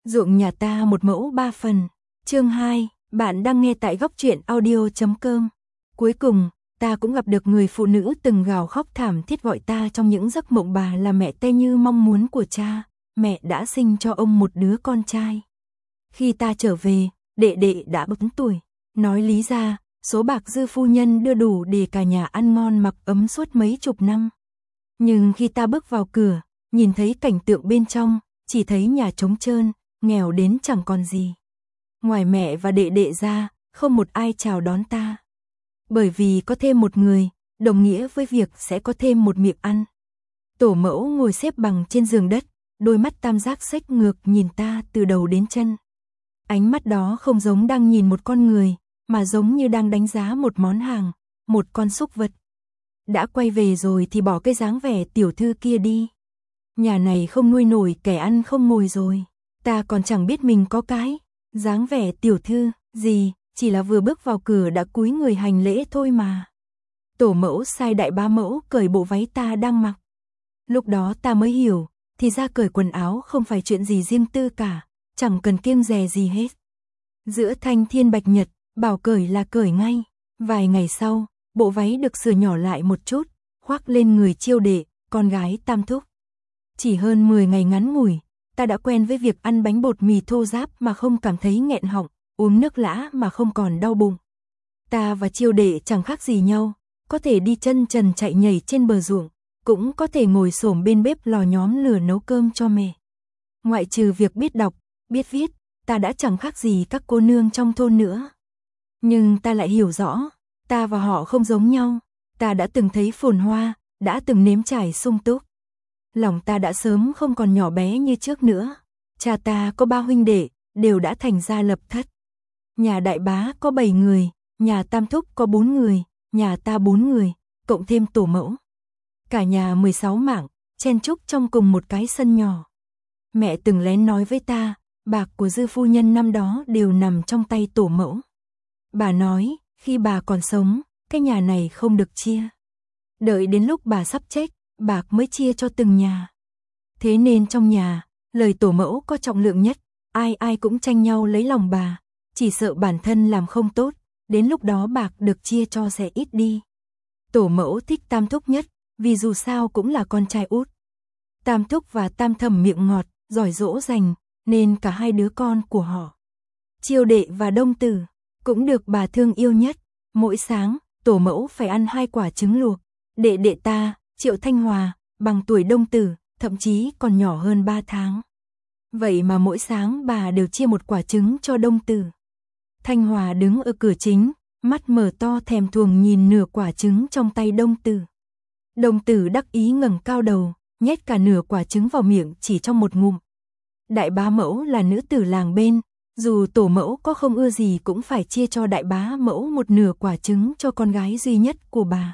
Ruộng nhà ta một mẫu 3 phần. Chương 2, bạn đang nghe tại góc truyện audio.com. Cuối cùng, ta cũng gặp được người phụ nữ từng gào khóc thảm thiết gọi ta trong những giấc mộng. Bà là mẹ Tê như mong muốn của cha, mẹ đã sinh cho ông một đứa con trai. Khi ta trở về, đệ đệ đã 4 tuổi. Nói lý ra, số bạc dư phu nhân đưa đủ để cả nhà ăn ngon mặc ấm suốt mấy chục năm. Nhưng khi ta bước vào cửa, nhìn thấy cảnh tượng bên trong, chỉ thấy nhà trống trơn, nghèo đến chẳng còn gì. Ngoài mẹ và đệ đệ ra, không một ai chào đón ta. Bởi vì có thêm một người, đồng nghĩa với việc sẽ có thêm một miệng ăn. Tổ mẫu ngồi xếp bằng trên giường đất, đôi mắt tam giác xếch ngược nhìn ta từ đầu đến chân. Ánh mắt đó không giống đang nhìn một con người, mà giống như đang đánh giá một món hàng, một con súc vật. Đã quay về rồi thì bỏ cái dáng vẻ tiểu thư kia đi. Nhà này không nuôi nổi kẻ ăn không ngồi rồi. Ta còn chẳng biết mình có cái dáng vẻ tiểu thư gì, chỉ là vừa bước vào cửa đã cúi người hành lễ thôi mà. Tổ mẫu sai đại bá mẫu cởi bộ váy ta đang mặc. Lúc đó ta mới hiểu, thì ra cởi quần áo không phải chuyện gì riêng tư cả, chẳng cần kiêng dè gì hết. Giữa thanh thiên bạch nhật, bảo cởi là cởi ngay. Vài ngày sau, bộ váy được sửa nhỏ lại một chút, khoác lên người Chiêu Đệ, con gái Tam Thúc. Chỉ hơn 10 ngày ngắn ngủi, ta đã quen với việc ăn bánh bột mì thô ráp mà không cảm thấy nghẹn họng, uống nước lã mà không còn đau bụng. Ta và Chiêu Đệ chẳng khác gì nhau, có thể đi chân trần chạy nhảy trên bờ ruộng, cũng có thể ngồi xổm bên bếp lò nhóm lửa nấu cơm cho mẹ. Ngoại trừ việc biết đọc, biết viết, ta đã chẳng khác gì các cô nương trong thôn nữa. Nhưng ta lại hiểu rõ, ta và họ không giống nhau, ta đã từng thấy phồn hoa, đã từng nếm trải sung túc. Lòng ta đã sớm không còn nhỏ bé như trước nữa. Cha ta có 3 huynh đệ, đều đã thành gia lập thất. Nhà đại bá có 7 người, nhà Tam Thúc có 4 người, nhà ta 4 người, cộng thêm tổ mẫu. Cả nhà 16 mạng, chen chúc trong cùng một cái sân nhỏ. Mẹ từng lén nói với ta, bạc của dư phu nhân năm đó đều nằm trong tay tổ mẫu. Bà nói, khi bà còn sống, cái nhà này không được chia. Đợi đến lúc bà sắp chết, bạc mới chia cho từng nhà. Thế nên trong nhà, lời tổ mẫu có trọng lượng nhất, ai ai cũng tranh nhau lấy lòng bà, chỉ sợ bản thân làm không tốt, đến lúc đó bạc được chia cho sẽ ít đi. Tổ mẫu thích Tam Thúc nhất, vì dù sao cũng là con trai út. Tam Thúc và Tam Thẩm miệng ngọt, giỏi dỗ dành, nên cả hai đứa con của họ, Chiêu Đệ và Đông Tử, cũng được bà thương yêu nhất. Mỗi sáng, tổ mẫu phải ăn 2 quả trứng luộc. Đệ đệ ta, Triệu Thanh Hòa, bằng tuổi Đông Tử, thậm chí còn nhỏ hơn 3 tháng. Vậy mà mỗi sáng bà đều chia 1 quả trứng cho Đông Tử. Thanh Hòa đứng ở cửa chính, mắt mở to thèm thuồng nhìn nửa quả trứng trong tay Đông Tử. Đông Tử đắc ý ngẩng cao đầu, nhét cả nửa quả trứng vào miệng chỉ trong một ngụm. Đại bá mẫu là nữ tử làng bên, dù tổ mẫu có không ưa gì cũng phải chia cho đại bá mẫu một nửa quả trứng cho con gái duy nhất của bà.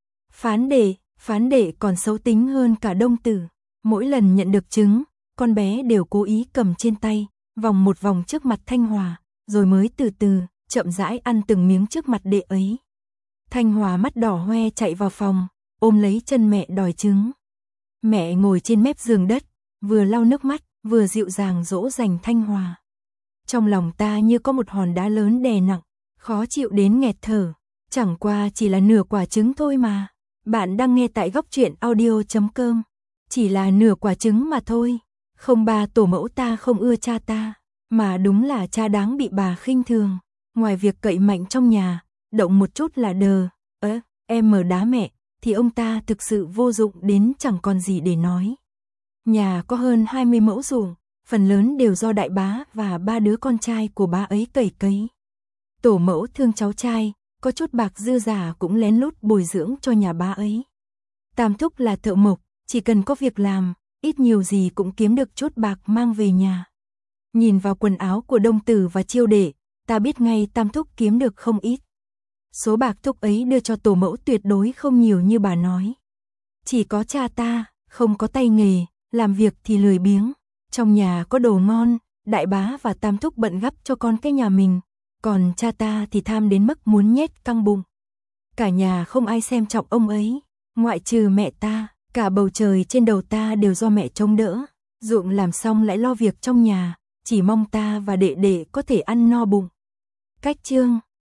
Phán đệ còn xấu tính hơn cả Đông Tử. Mỗi lần nhận được trứng, con bé đều cố ý cầm trên tay, vòng một vòng trước mặt Thanh Hòa, rồi mới từ từ, chậm rãi ăn từng miếng trước mặt đệ ấy. Thanh Hòa mắt đỏ hoe chạy vào phòng, ôm lấy chân mẹ đòi trứng. Mẹ ngồi trên mép giường đất, vừa lau nước mắt, vừa dịu dàng dỗ dành Thanh Hòa. Trong lòng ta như có một hòn đá lớn đè nặng, khó chịu đến nghẹt thở. Chẳng qua chỉ là nửa quả trứng thôi mà. Bạn đang nghe tại góc truyện audio.com. Chỉ là nửa quả trứng mà thôi. Không, ba tổ mẫu ta không ưa cha ta, mà đúng là cha đáng bị bà khinh thường. Ngoài việc cậy mạnh trong nhà, động một chút là em mở đá mẹ, thì ông ta thực sự vô dụng đến chẳng còn gì để nói. Nhà có hơn 20 mẫu ruộng, phần lớn đều do đại bá và 3 đứa con trai của bá ấy cày cấy. Tổ mẫu thương cháu trai, có chút bạc dư giả cũng lén lút bồi dưỡng cho nhà bá ấy. Tam Thúc là thợ mộc, chỉ cần có việc làm, ít nhiều gì cũng kiếm được chút bạc mang về nhà. Nhìn vào quần áo của Đông Tử và Chiêu Đệ, ta biết ngay Tam Thúc kiếm được không ít. Số bạc Thúc ấy đưa cho tổ mẫu tuyệt đối không nhiều như bà nói. Chỉ có cha ta, không có tay nghề, làm việc thì lười biếng. Trong nhà có đồ ngon, đại bá và Tam Thúc bận gắp cho con cái nhà mình, còn cha ta thì tham đến mức muốn nhét căng bụng. Cả nhà không ai xem trọng ông ấy, ngoại trừ mẹ ta, cả bầu trời trên đầu ta đều do mẹ trông đỡ. Ruộng làm xong lại lo việc trong nhà, chỉ mong ta và đệ đệ có thể ăn no bụng. Cách chương